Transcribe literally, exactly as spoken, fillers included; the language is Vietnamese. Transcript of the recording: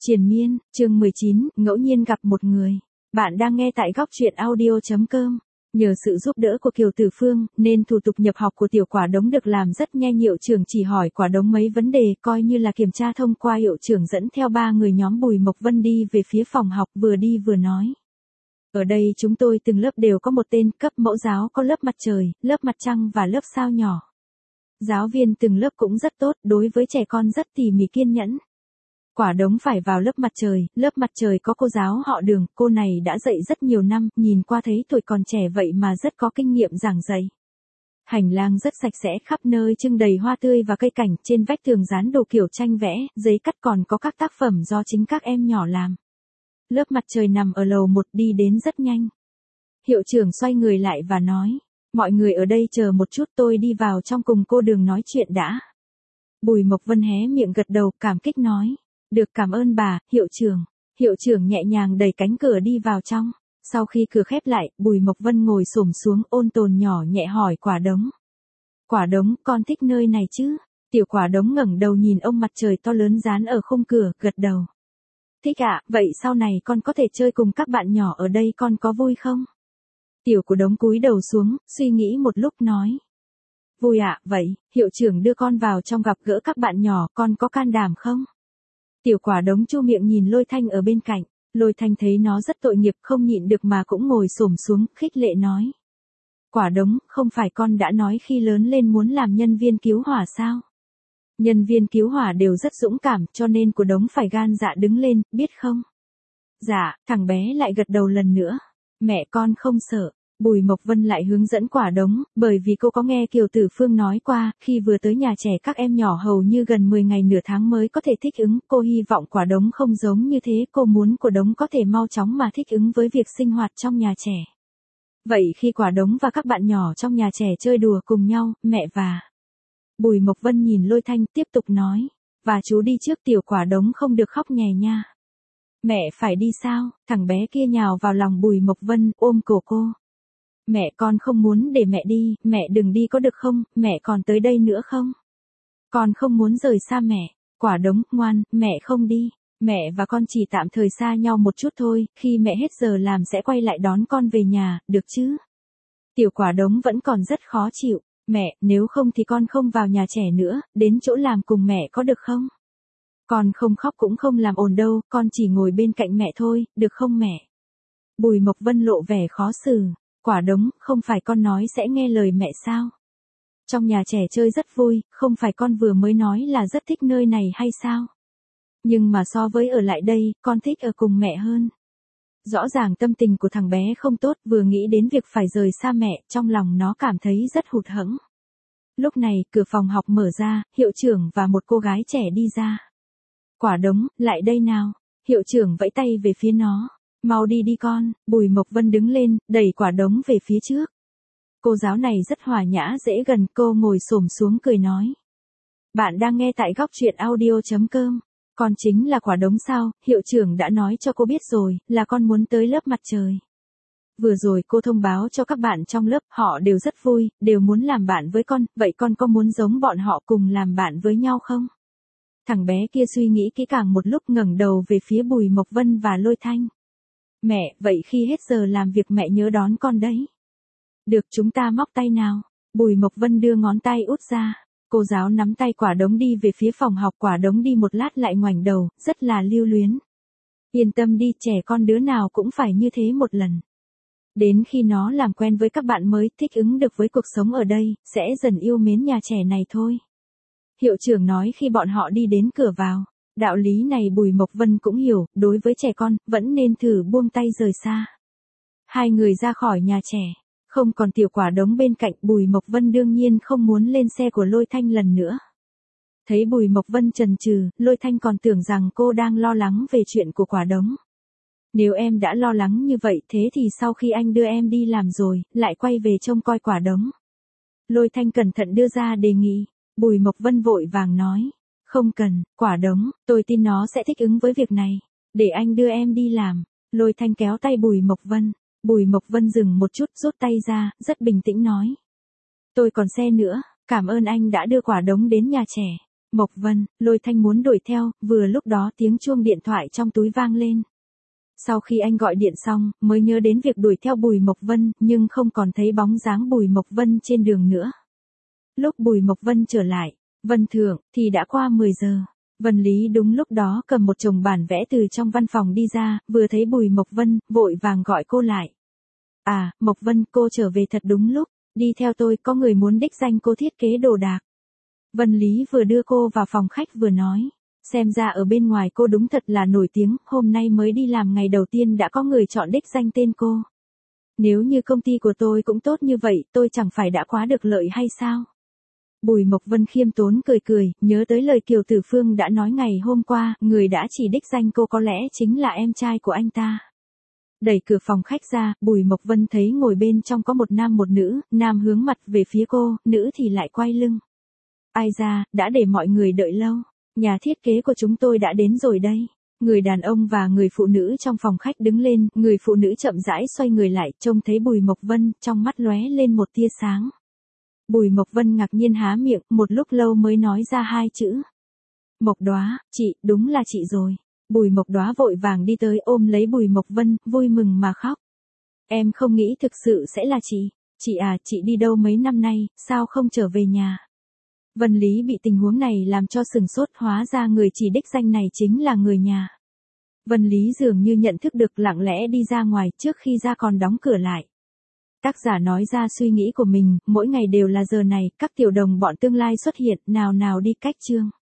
Triền miên, chương mười chín, ngẫu nhiên gặp một người. Bạn đang nghe tại góc truyện audio chấm com. Nhờ sự giúp đỡ của Kiều Tử Phương, nên thủ tục nhập học của tiểu Quả Đống được làm rất nhanh. Hiệu trưởng chỉ hỏi Quả Đống mấy vấn đề, coi như là kiểm tra thông qua. Hiệu trưởng dẫn theo ba người nhóm Bùi Mộc Vân đi về phía phòng học, vừa đi vừa nói. Ở đây chúng tôi từng lớp đều có một tên, cấp mẫu giáo có lớp mặt trời, lớp mặt trăng và lớp sao nhỏ. Giáo viên từng lớp cũng rất tốt, đối với trẻ con rất tỉ mỉ kiên nhẫn. Quả Đống phải vào lớp mặt trời, lớp mặt trời có cô giáo họ Đường, cô này đã dạy rất nhiều năm, nhìn qua thấy tuổi còn trẻ vậy mà rất có kinh nghiệm giảng dạy. Hành lang rất sạch sẽ, khắp nơi trưng đầy hoa tươi và cây cảnh, trên vách tường dán đồ kiểu tranh vẽ, giấy cắt, còn có các tác phẩm do chính các em nhỏ làm. Lớp mặt trời nằm ở lầu một, đi đến rất nhanh. Hiệu trưởng xoay người lại và nói, mọi người ở đây chờ một chút, tôi đi vào trong cùng cô Đường nói chuyện đã. Bùi Mộc Vân hé miệng gật đầu, cảm kích nói. Được, cảm ơn bà, hiệu trưởng. Hiệu trưởng nhẹ nhàng đẩy cánh cửa đi vào trong. Sau khi cửa khép lại, Bùi Mộc Vân ngồi xổm xuống, ôn tồn nhỏ nhẹ hỏi Quả Đống. Quả Đống, con thích nơi này chứ? Tiểu Quả Đống ngẩng đầu nhìn ông mặt trời to lớn dán ở khung cửa, gật đầu. Thích ạ, à, vậy sau này con có thể chơi cùng các bạn nhỏ ở đây, con có vui không? Tiểu Quả Đống cúi đầu xuống, suy nghĩ một lúc nói. Vui ạ, à, vậy, hiệu trưởng đưa con vào trong gặp gỡ các bạn nhỏ, con có can đảm không? Tiểu Quả Đống chu miệng nhìn Lôi Thanh ở bên cạnh, Lôi Thanh thấy nó rất tội nghiệp, không nhịn được mà cũng ngồi xổm xuống, khích lệ nói. Quả Đống, không phải con đã nói khi lớn lên muốn làm nhân viên cứu hỏa sao? Nhân viên cứu hỏa đều rất dũng cảm, cho nên Quả Đống phải gan dạ đứng lên, biết không? Dạ, thằng bé lại gật đầu lần nữa. Mẹ con không sợ. Bùi Mộc Vân lại hướng dẫn Quả Đống, bởi vì cô có nghe Kiều Tử Phương nói qua, khi vừa tới nhà trẻ các em nhỏ hầu như gần mười ngày nửa tháng mới có thể thích ứng, cô hy vọng Quả Đống không giống như thế, cô muốn Quả Đống có thể mau chóng mà thích ứng với việc sinh hoạt trong nhà trẻ. Vậy khi Quả Đống và các bạn nhỏ trong nhà trẻ chơi đùa cùng nhau, mẹ và Bùi Mộc Vân nhìn Lôi Thanh tiếp tục nói, và chú đi trước, tiểu Quả Đống không được khóc nhè nha. Mẹ phải đi sao? Thằng bé kia nhào vào lòng Bùi Mộc Vân, ôm cổ cô. Mẹ con không muốn để mẹ đi, mẹ đừng đi có được không, mẹ còn tới đây nữa không? Con không muốn rời xa mẹ. Quả Đống, ngoan, mẹ không đi. Mẹ và con chỉ tạm thời xa nhau một chút thôi, khi mẹ hết giờ làm sẽ quay lại đón con về nhà, được chứ? Tiểu Quả Đống vẫn còn rất khó chịu. Mẹ, nếu không thì con không vào nhà trẻ nữa, đến chỗ làm cùng mẹ có được không? Con không khóc cũng không làm ồn đâu, con chỉ ngồi bên cạnh mẹ thôi, được không mẹ? Bùi Mộc Vân lộ vẻ khó xử. Quả Đống, không phải con nói sẽ nghe lời mẹ sao? Trong nhà trẻ chơi rất vui, không phải con vừa mới nói là rất thích nơi này hay sao? Nhưng mà so với ở lại đây, con thích ở cùng mẹ hơn. Rõ ràng tâm tình của thằng bé không tốt, vừa nghĩ đến việc phải rời xa mẹ, trong lòng nó cảm thấy rất hụt hẫng. Lúc này, cửa phòng học mở ra, hiệu trưởng và một cô gái trẻ đi ra. Quả Đống, lại đây nào. Hiệu trưởng vẫy tay về phía nó. Mau đi đi con. Bùi Mộc Vân đứng lên, đẩy Quả Đống về phía trước. Cô giáo này rất hòa nhã dễ gần, cô ngồi xổm xuống cười nói. Bạn đang nghe tại góc truyện audio chấm com. Con chính là Quả Đống sao? Hiệu trưởng đã nói cho cô biết rồi, là con muốn tới lớp mặt trời. Vừa rồi cô thông báo cho các bạn trong lớp, họ đều rất vui, đều muốn làm bạn với con, vậy con có muốn giống bọn họ cùng làm bạn với nhau không? Thằng bé kia suy nghĩ kỹ càng một lúc, ngẩng đầu về phía Bùi Mộc Vân và Lôi Thanh. Mẹ, vậy khi hết giờ làm việc mẹ nhớ đón con đấy. Được, chúng ta móc tay nào. Bùi Mộc Vân đưa ngón tay út ra. Cô giáo nắm tay Quả Đống đi về phía phòng học. Quả Đống đi một lát lại ngoảnh đầu, rất là lưu luyến. Yên tâm đi, trẻ con đứa nào cũng phải như thế một lần. Đến khi nó làm quen với các bạn mới, thích ứng được với cuộc sống ở đây, sẽ dần yêu mến nhà trẻ này thôi. Hiệu trưởng nói khi bọn họ đi đến cửa vào. Đạo lý này Bùi Mộc Vân cũng hiểu, đối với trẻ con, vẫn nên thử buông tay rời xa. Hai người ra khỏi nhà trẻ, không còn tiểu Quả Đống bên cạnh, Bùi Mộc Vân đương nhiên không muốn lên xe của Lôi Thanh lần nữa. Thấy Bùi Mộc Vân chần chừ, Lôi Thanh còn tưởng rằng cô đang lo lắng về chuyện của Quả Đống. Nếu em đã lo lắng như vậy, thế thì sau khi anh đưa em đi làm rồi, lại quay về trông coi Quả Đống. Lôi Thanh cẩn thận đưa ra đề nghị, Bùi Mộc Vân vội vàng nói. Không cần, Quả Đống, tôi tin nó sẽ thích ứng với việc này. Để anh đưa em đi làm. Lôi Thanh kéo tay Bùi Mộc Vân. Bùi Mộc Vân dừng một chút, rút tay ra, rất bình tĩnh nói. Tôi còn xe nữa, cảm ơn anh đã đưa Quả Đống đến nhà trẻ. Mộc Vân, Lôi Thanh muốn đuổi theo, vừa lúc đó tiếng chuông điện thoại trong túi vang lên. Sau khi anh gọi điện xong, mới nhớ đến việc đuổi theo Bùi Mộc Vân, nhưng không còn thấy bóng dáng Bùi Mộc Vân trên đường nữa. Lúc Bùi Mộc Vân trở lại, Vân Thượng, thì đã qua mười giờ. Vân Lý đúng lúc đó cầm một chồng bản vẽ từ trong văn phòng đi ra, vừa thấy Bùi Mộc Vân, vội vàng gọi cô lại. À, Mộc Vân, cô trở về thật đúng lúc, đi theo tôi, có người muốn đích danh cô thiết kế đồ đạc. Vân Lý vừa đưa cô vào phòng khách vừa nói, xem ra ở bên ngoài cô đúng thật là nổi tiếng, hôm nay mới đi làm ngày đầu tiên đã có người chọn đích danh tên cô. Nếu như công ty của tôi cũng tốt như vậy, tôi chẳng phải đã quá được lợi hay sao? Bùi Mộc Vân khiêm tốn cười cười, nhớ tới lời Kiều Tử Phương đã nói ngày hôm qua, người đã chỉ đích danh cô có lẽ chính là em trai của anh ta. Đẩy cửa phòng khách ra, Bùi Mộc Vân thấy ngồi bên trong có một nam một nữ, nam hướng mặt về phía cô, nữ thì lại quay lưng. Ai ra, đã để mọi người đợi lâu, nhà thiết kế của chúng tôi đã đến rồi đây. Người đàn ông và người phụ nữ trong phòng khách đứng lên, người phụ nữ chậm rãi xoay người lại, trông thấy Bùi Mộc Vân, trong mắt lóe lên một tia sáng. Bùi Mộc Vân ngạc nhiên há miệng, một lúc lâu mới nói ra hai chữ. Mộc Đóa, chị, đúng là chị rồi. Bùi Mộc Đóa vội vàng đi tới ôm lấy Bùi Mộc Vân, vui mừng mà khóc. Em không nghĩ thực sự sẽ là chị. Chị à, chị đi đâu mấy năm nay, sao không trở về nhà? Vân Lý bị tình huống này làm cho sừng sốt, hóa ra người chỉ đích danh này chính là người nhà. Vân Lý dường như nhận thức được, lặng lẽ đi ra ngoài, trước khi ra còn đóng cửa lại. Tác giả nói ra suy nghĩ của mình, mỗi ngày đều là giờ này, các tiểu đồng bọn tương lai xuất hiện, nào nào đi cách chương.